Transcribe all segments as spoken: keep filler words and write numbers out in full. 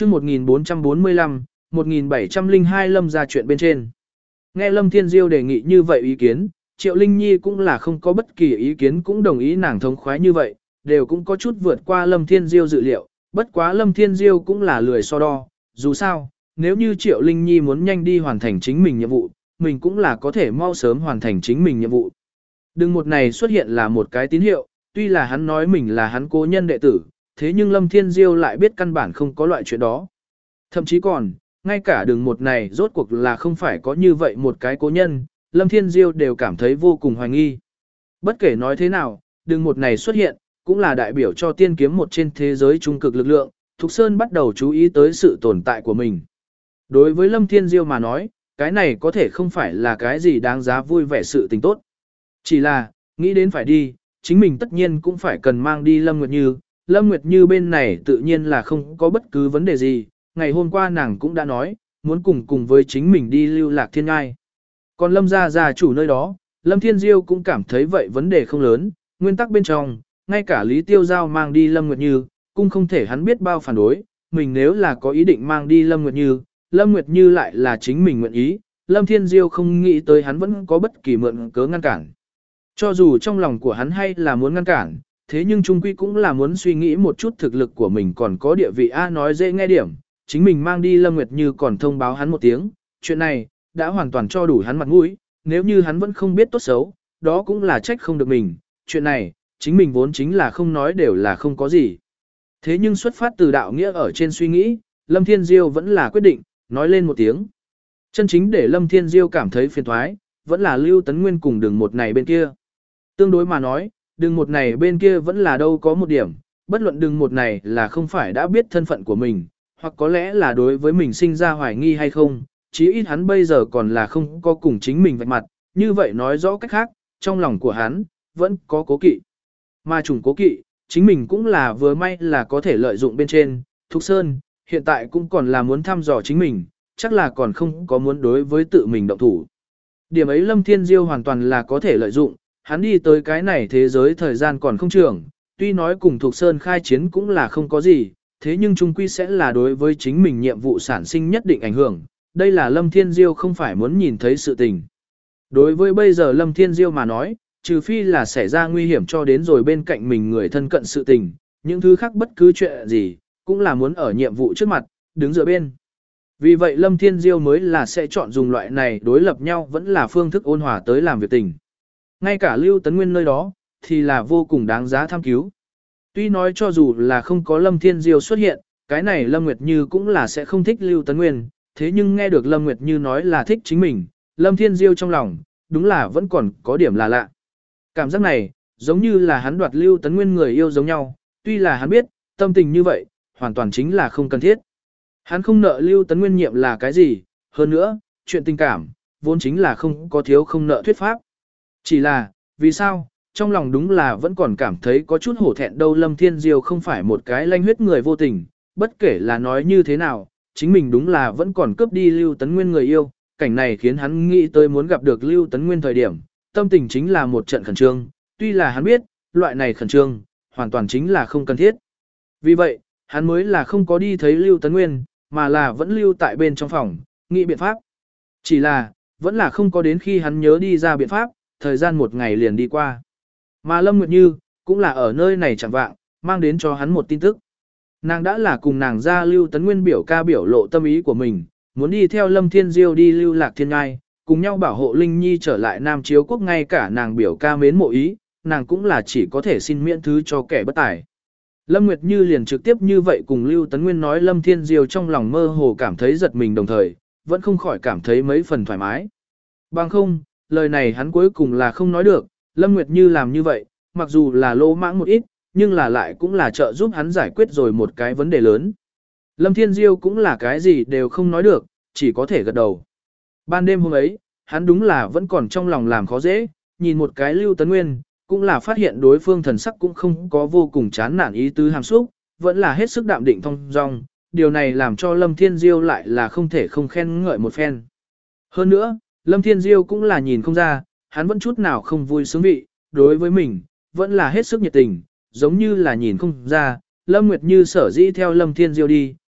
chương một nghìn bốn trăm bốn mươi lăm, một nghìn bảy trăm lẻ hai Lâm ra chuyện bên trên. Nghe Lâm Thiên Diêu đề nghị như vậy ý kiến, Triệu Linh Nhi cũng là không có bất kỳ ý kiến cũng đồng ý nàng thống khoái như vậy, đều cũng có chút vượt qua Lâm Thiên Diêu dự liệu, bất quá Lâm Thiên Diêu cũng là lười so đo, dù sao, nếu như Triệu Linh Nhi muốn nhanh đi hoàn thành chính mình nhiệm vụ, mình cũng là có thể mau sớm hoàn thành chính mình nhiệm vụ. Đừng một này xuất hiện là một cái tín hiệu, tuy là hắn nói mình là hắn cố nhân đệ tử, thế nhưng Lâm Thiên Diêu lại biết căn bản không có loại chuyện đó. Thậm chí còn, ngay cả đường một này rốt cuộc là không phải có như vậy một cái cố nhân, Lâm Thiên Diêu đều cảm thấy vô cùng hoài nghi. Bất kể nói thế nào, đường một này xuất hiện, cũng là đại biểu cho tiên kiếm một trên thế giới trung cực lực lượng, Thục Sơn bắt đầu chú ý tới sự tồn tại của mình. Đối với Lâm Thiên Diêu mà nói, cái này có thể không phải là cái gì đáng giá vui vẻ sự tình tốt. Chỉ là, nghĩ đến phải đi, chính mình tất nhiên cũng phải cần mang đi Lâm Nguyệt Như. Lâm Nguyệt Như bên này tự nhiên là không có bất cứ vấn đề gì, ngày hôm qua nàng cũng đã nói, muốn cùng cùng với chính mình đi lưu lạc thiên ngai. Còn Lâm gia gia chủ nơi đó, Lâm Thiên Diêu cũng cảm thấy vậy vấn đề không lớn, nguyên tắc bên trong, ngay cả Lý Tiêu Giao mang đi Lâm Nguyệt Như, cũng không thể hắn biết bao phản đối, mình nếu là có ý định mang đi Lâm Nguyệt Như, Lâm Nguyệt Như lại là chính mình nguyện ý, Lâm Thiên Diêu không nghĩ tới hắn vẫn có bất kỳ mượn cớ ngăn cản. Cho dù trong lòng của hắn hay là muốn ngăn cản, thế nhưng trung quy cũng là muốn suy nghĩ một chút thực lực của mình còn có địa vị A nói dễ nghe điểm, chính mình mang đi Lâm Nguyệt Như còn thông báo hắn một tiếng, chuyện này, đã hoàn toàn cho đủ hắn mặt mũi, nếu như hắn vẫn không biết tốt xấu, đó cũng là trách không được mình, chuyện này, chính mình vốn chính là không nói đều là không có gì. Thế nhưng xuất phát từ đạo nghĩa ở trên suy nghĩ, Lâm Thiên Diêu vẫn là quyết định, nói lên một tiếng. Chân chính để Lâm Thiên Diêu cảm thấy phiền thoái, vẫn là Lưu Tấn Nguyên cùng đường một này bên kia. Tương đối mà nói, đường một này bên kia vẫn là đâu có một điểm, bất luận đường một này là không phải đã biết thân phận của mình, hoặc có lẽ là đối với mình sinh ra hoài nghi hay không, chí ít hắn bây giờ còn là không có cùng chính mình vạch mặt, như vậy nói rõ cách khác, trong lòng của hắn, vẫn có cố kỵ. Mà chủng cố kỵ, chính mình cũng là vừa may là có thể lợi dụng bên trên, Thục Sơn, hiện tại cũng còn là muốn thăm dò chính mình, chắc là còn không có muốn đối với tự mình động thủ. Điểm ấy Lâm Thiên Diêu hoàn toàn là có thể lợi dụng, hắn đi tới cái này thế giới thời gian còn không trưởng, tuy nói cùng Thục Sơn khai chiến cũng là không có gì, thế nhưng chung quy sẽ là đối với chính mình nhiệm vụ sản sinh nhất định ảnh hưởng, đây là Lâm Thiên Diêu không phải muốn nhìn thấy sự tình. Đối với bây giờ Lâm Thiên Diêu mà nói, trừ phi là xảy ra nguy hiểm cho đến rồi bên cạnh mình người thân cận sự tình, những thứ khác bất cứ chuyện gì, cũng là muốn ở nhiệm vụ trước mặt, đứng giữa bên. Vì vậy Lâm Thiên Diêu mới là sẽ chọn dùng loại này đối lập nhau vẫn là phương thức ôn hòa tới làm việc tình. Ngay cả Lưu Tấn Nguyên nơi đó, thì là vô cùng đáng giá tham cứu. Tuy nói cho dù là không có Lâm Thiên Diêu xuất hiện, cái này Lâm Nguyệt Như cũng là sẽ không thích Lưu Tấn Nguyên, thế nhưng nghe được Lâm Nguyệt Như nói là thích chính mình, Lâm Thiên Diêu trong lòng, đúng là vẫn còn có điểm là lạ. Cảm giác này, giống như là hắn đoạt Lưu Tấn Nguyên người yêu giống nhau, tuy là hắn biết, tâm tình như vậy, hoàn toàn chính là không cần thiết. Hắn không nợ Lưu Tấn Nguyên nhiệm là cái gì, hơn nữa, chuyện tình cảm, vốn chính là không có thiếu không nợ thuyết pháp. Chỉ là, vì sao, trong lòng đúng là vẫn còn cảm thấy có chút hổ thẹn đâu. Lâm Thiên Diêu không phải một cái lanh huyết người vô tình, bất kể là nói như thế nào, chính mình đúng là vẫn còn cướp đi Lưu Tấn Nguyên người yêu, cảnh này khiến hắn nghĩ tới muốn gặp được Lưu Tấn Nguyên thời điểm, tâm tình chính là một trận khẩn trương, tuy là hắn biết, loại này khẩn trương, hoàn toàn chính là không cần thiết. Vì vậy, hắn mới là không có đi thấy Lưu Tấn Nguyên, mà là vẫn lưu tại bên trong phòng, nghĩ biện pháp. Chỉ là, vẫn là không có đến khi hắn nhớ đi ra biện pháp, thời gian một ngày liền đi qua. Mà Lâm Nguyệt Như, cũng là ở nơi này chẳng vạng, mang đến cho hắn một tin tức. Nàng đã là cùng nàng ra Lưu Tấn Nguyên biểu ca biểu lộ tâm ý của mình, muốn đi theo Lâm Thiên Diêu đi lưu lạc thiên ngai, cùng nhau bảo hộ Linh Nhi trở lại Nam Chiếu Quốc. Ngay cả nàng biểu ca mến mộ ý, nàng cũng là chỉ có thể xin miễn thứ cho kẻ bất tài. Lâm Nguyệt Như liền trực tiếp như vậy cùng Lưu Tấn Nguyên nói, Lâm Thiên Diêu trong lòng mơ hồ cảm thấy giật mình, đồng thời, vẫn không khỏi cảm thấy mấy phần thoải mái. Bằng không, lời này hắn cuối cùng là không nói được, Lâm Nguyệt Như làm như vậy, mặc dù là lỗ mãng một ít, nhưng là lại cũng là trợ giúp hắn giải quyết rồi một cái vấn đề lớn. Lâm Thiên Diêu cũng là cái gì đều không nói được, chỉ có thể gật đầu. Ban đêm hôm ấy, hắn đúng là vẫn còn trong lòng làm khó dễ, nhìn một cái Lưu Tấn Nguyên, cũng là phát hiện đối phương thần sắc cũng không có vô cùng chán nản ý tứ hàm xúc, vẫn là hết sức đạm định thong dong, điều này làm cho Lâm Thiên Diêu lại là không thể không khen ngợi một phen. Hơn nữa, Lâm Thiên Diêu cũng là nhìn không ra, hắn vẫn chút nào không vui sướng vị, đối với mình, vẫn là hết sức nhiệt tình, giống như là nhìn không ra, Lâm Nguyệt Như sở dĩ theo Lâm Thiên Diêu đi,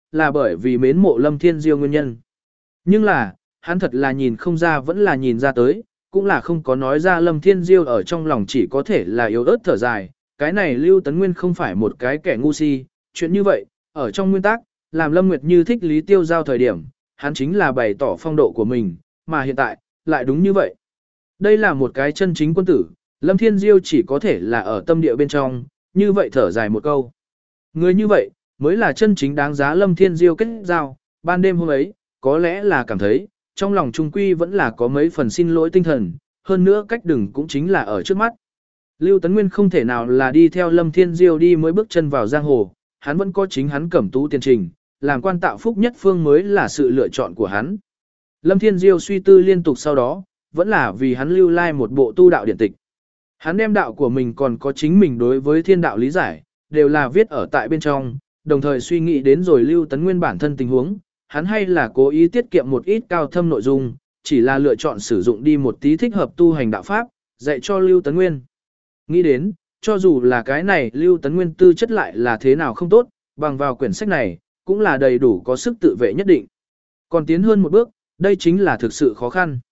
là bởi vì mến mộ Lâm Thiên Diêu nguyên nhân. Nhưng là, hắn thật là nhìn không ra vẫn là nhìn ra tới, cũng là không có nói ra Lâm Thiên Diêu ở trong lòng chỉ có thể là yếu ớt thở dài, cái này Lưu Tấn Nguyên không phải một cái kẻ ngu si, chuyện như vậy, ở trong nguyên tắc, làm Lâm Nguyệt Như thích Lý Tiêu Giao thời điểm, hắn chính là bày tỏ phong độ của mình, mà hiện tại, lại đúng như vậy. Đây là một cái chân chính quân tử, Lâm Thiên Diêu chỉ có thể là ở tâm địa bên trong, như vậy thở dài một câu. Người như vậy, mới là chân chính đáng giá Lâm Thiên Diêu kết giao, ban đêm hôm ấy, có lẽ là cảm thấy, trong lòng trung quy vẫn là có mấy phần xin lỗi tinh thần, hơn nữa cách đừng cũng chính là ở trước mắt. Lưu Tấn Nguyên không thể nào là đi theo Lâm Thiên Diêu đi mới bước chân vào giang hồ, hắn vẫn có chính hắn cẩm tú tiền trình, làm quan tạo phúc nhất phương mới là sự lựa chọn của hắn. Lâm Thiên Diêu suy tư liên tục sau đó, vẫn là vì hắn lưu lai một bộ tu đạo điển tịch. Hắn đem đạo của mình còn có chính mình đối với thiên đạo lý giải, đều là viết ở tại bên trong, đồng thời suy nghĩ đến rồi Lưu Tấn Nguyên bản thân tình huống, hắn hay là cố ý tiết kiệm một ít cao thâm nội dung, chỉ là lựa chọn sử dụng đi một tí thích hợp tu hành đạo pháp, dạy cho Lưu Tấn Nguyên. Nghĩ đến, cho dù là cái này Lưu Tấn Nguyên tư chất lại là thế nào không tốt, bằng vào quyển sách này, cũng là đầy đủ có sức tự vệ nhất định. Còn tiến hơn một bước, đây chính là thực sự khó khăn.